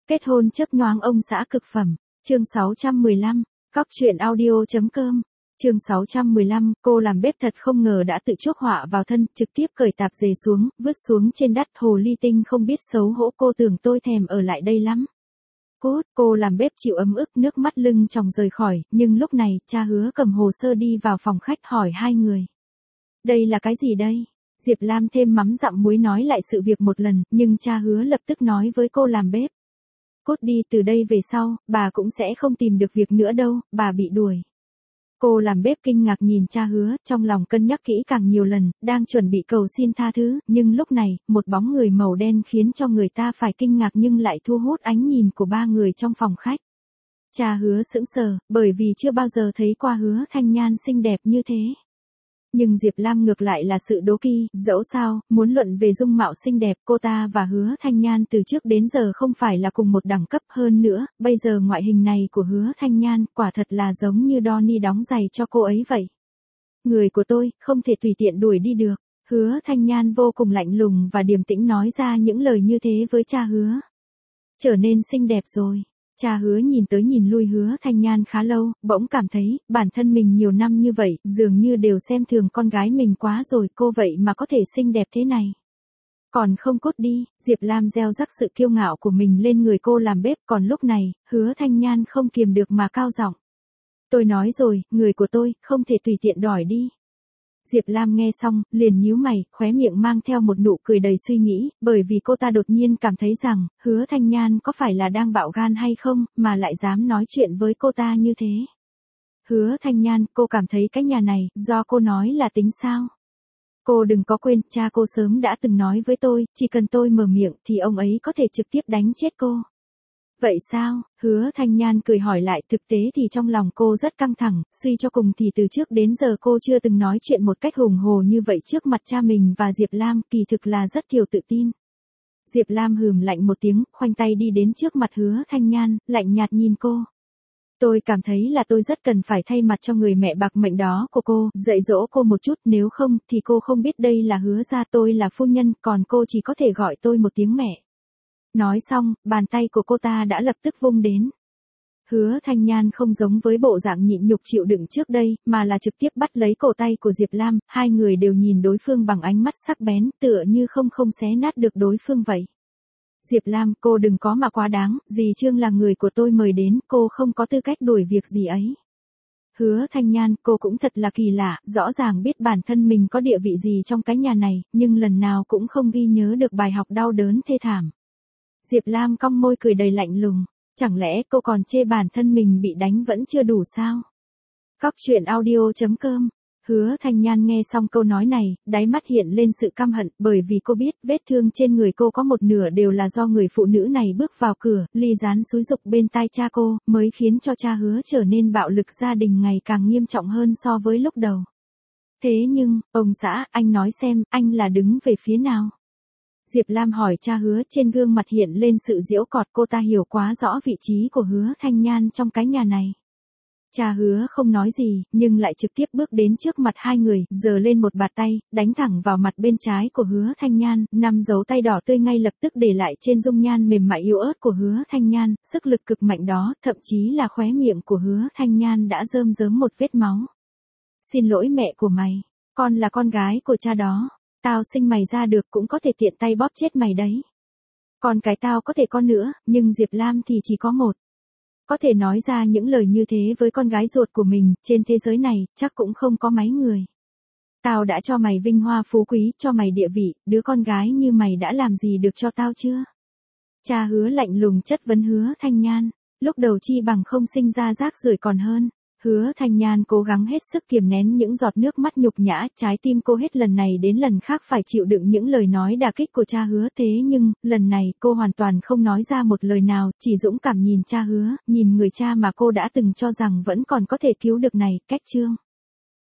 Kết hôn chớp nhoáng ông xã cực phẩm. Chương 615. Cóc truyện audio.com. Chương 615, cô làm bếp thật không ngờ đã tự chuốc họa vào thân, trực tiếp cởi tạp dề xuống, vứt xuống trên đất. Hồ ly tinh không biết xấu hổ, cô tưởng tôi thèm ở lại đây lắm. Cô làm bếp chịu ấm ức, nước mắt lưng tròng rời khỏi, nhưng lúc này, cha Hứa cầm hồ sơ đi vào phòng khách hỏi hai người. Đây là cái gì đây? Diệp Lam thêm mắm dặm muối nói lại sự việc một lần, nhưng cha Hứa lập tức nói với cô làm bếp. Cút đi, từ đây về sau, bà cũng sẽ không tìm được việc nữa đâu, bà bị đuổi. Cô làm bếp kinh ngạc nhìn cha Hứa, trong lòng cân nhắc kỹ càng nhiều lần, đang chuẩn bị cầu xin tha thứ, nhưng lúc này, một bóng người màu đen khiến cho người ta phải kinh ngạc nhưng lại thu hút ánh nhìn của ba người trong phòng khách. Cha Hứa sững sờ, bởi vì chưa bao giờ thấy qua Hứa Thanh Nhan xinh đẹp như thế. Nhưng Diệp Lam ngược lại là sự đố kỵ, dẫu sao, muốn luận về dung mạo xinh đẹp, cô ta và Hứa Thanh Nhan từ trước đến giờ không phải là cùng một đẳng cấp. Hơn nữa, bây giờ ngoại hình này của Hứa Thanh Nhan, quả thật là giống như Donnie đóng giày cho cô ấy vậy. Người của tôi, không thể tùy tiện đuổi đi được. Hứa Thanh Nhan vô cùng lạnh lùng và điềm tĩnh nói ra những lời như thế với cha Hứa. Trở nên xinh đẹp rồi. Cha Hứa nhìn tới nhìn lui Hứa Thanh Nhan khá lâu, bỗng cảm thấy, bản thân mình nhiều năm như vậy, dường như đều xem thường con gái mình quá rồi, cô vậy mà có thể xinh đẹp thế này. Còn không cút đi, Diệp Lam gieo rắc sự kiêu ngạo của mình lên người cô làm bếp, còn lúc này, Hứa Thanh Nhan không kiềm được mà cao giọng. Tôi nói rồi, người của tôi, không thể tùy tiện đòi đi. Diệp Lam nghe xong, liền nhíu mày, khóe miệng mang theo một nụ cười đầy suy nghĩ, bởi vì cô ta đột nhiên cảm thấy rằng, Hứa Thanh Nhan có phải là đang bạo gan hay không, mà lại dám nói chuyện với cô ta như thế. Hứa Thanh Nhan, cô cảm thấy cái nhà này, do cô nói là tính sao? Cô đừng có quên, cha cô sớm đã từng nói với tôi, chỉ cần tôi mở miệng thì ông ấy có thể trực tiếp đánh chết cô. Vậy sao? Hứa Thanh Nhan cười hỏi lại, thực tế thì trong lòng cô rất căng thẳng, suy cho cùng thì từ trước đến giờ cô chưa từng nói chuyện một cách hùng hồ như vậy trước mặt cha mình và Diệp Lam, kỳ thực là rất thiếu tự tin. Diệp Lam hừm lạnh một tiếng, khoanh tay đi đến trước mặt Hứa Thanh Nhan, lạnh nhạt nhìn cô. Tôi cảm thấy là tôi rất cần phải thay mặt cho người mẹ bạc mệnh đó của cô, dạy dỗ cô một chút, nếu không thì cô không biết đây là Hứa gia, tôi là phu nhân, còn cô chỉ có thể gọi tôi một tiếng mẹ. Nói xong, bàn tay của cô ta đã lập tức vung đến. Hứa Thanh Nhan không giống với bộ dạng nhịn nhục chịu đựng trước đây, mà là trực tiếp bắt lấy cổ tay của Diệp Lam, hai người đều nhìn đối phương bằng ánh mắt sắc bén, tựa như không xé nát được đối phương vậy. Diệp Lam, cô đừng có mà quá đáng, dì Trương là người của tôi mời đến, cô không có tư cách đuổi việc gì ấy. Hứa Thanh Nhan, cô cũng thật là kỳ lạ, rõ ràng biết bản thân mình có địa vị gì trong cái nhà này, nhưng lần nào cũng không ghi nhớ được bài học đau đớn thê thảm. Diệp Lam cong môi cười đầy lạnh lùng, chẳng lẽ cô còn chê bản thân mình bị đánh vẫn chưa đủ sao? Cóc truyện audio.com. Hứa Thanh Nhan nghe xong câu nói này, đáy mắt hiện lên sự căm hận, bởi vì cô biết vết thương trên người cô có một nửa đều là do người phụ nữ này bước vào cửa, ly gián xúi giục bên tai cha cô, mới khiến cho cha Hứa trở nên bạo lực gia đình ngày càng nghiêm trọng hơn so với lúc đầu. Thế nhưng, ông xã, anh nói xem, anh là đứng về phía nào? Diệp Lam hỏi cha Hứa, trên gương mặt hiện lên sự giễu cợt, cô ta hiểu quá rõ vị trí của Hứa Thanh Nhan trong cái nhà này. Cha Hứa không nói gì, nhưng lại trực tiếp bước đến trước mặt hai người, giơ lên một bạt tay, đánh thẳng vào mặt bên trái của Hứa Thanh Nhan, 5 dấu tay đỏ tươi ngay lập tức để lại trên dung nhan mềm mại yếu ớt của Hứa Thanh Nhan, sức lực cực mạnh đó, thậm chí là khóe miệng của Hứa Thanh Nhan đã rơm rớm một vết máu. Xin lỗi mẹ của mày, con là con gái của cha đó. Tao sinh mày ra được cũng có thể tiện tay bóp chết mày đấy. Còn cái tao có thể con nữa, nhưng Diệp Lam thì chỉ có một. Có thể nói ra những lời như thế với con gái ruột của mình, trên thế giới này, chắc cũng không có mấy người. Tao đã cho mày vinh hoa phú quý, cho mày địa vị, đứa con gái như mày đã làm gì được cho tao chưa? Cha Hứa lạnh lùng chất vấn Hứa Thanh Nhan, lúc đầu chi bằng không sinh ra rác rưởi còn hơn. Hứa Thanh Nhan cố gắng hết sức kiềm nén những giọt nước mắt nhục nhã, trái tim cô hết lần này đến lần khác phải chịu đựng những lời nói đả kích của cha Hứa, thế nhưng, lần này cô hoàn toàn không nói ra một lời nào, chỉ dũng cảm nhìn cha Hứa, nhìn người cha mà cô đã từng cho rằng vẫn còn có thể cứu được này, cách Trương.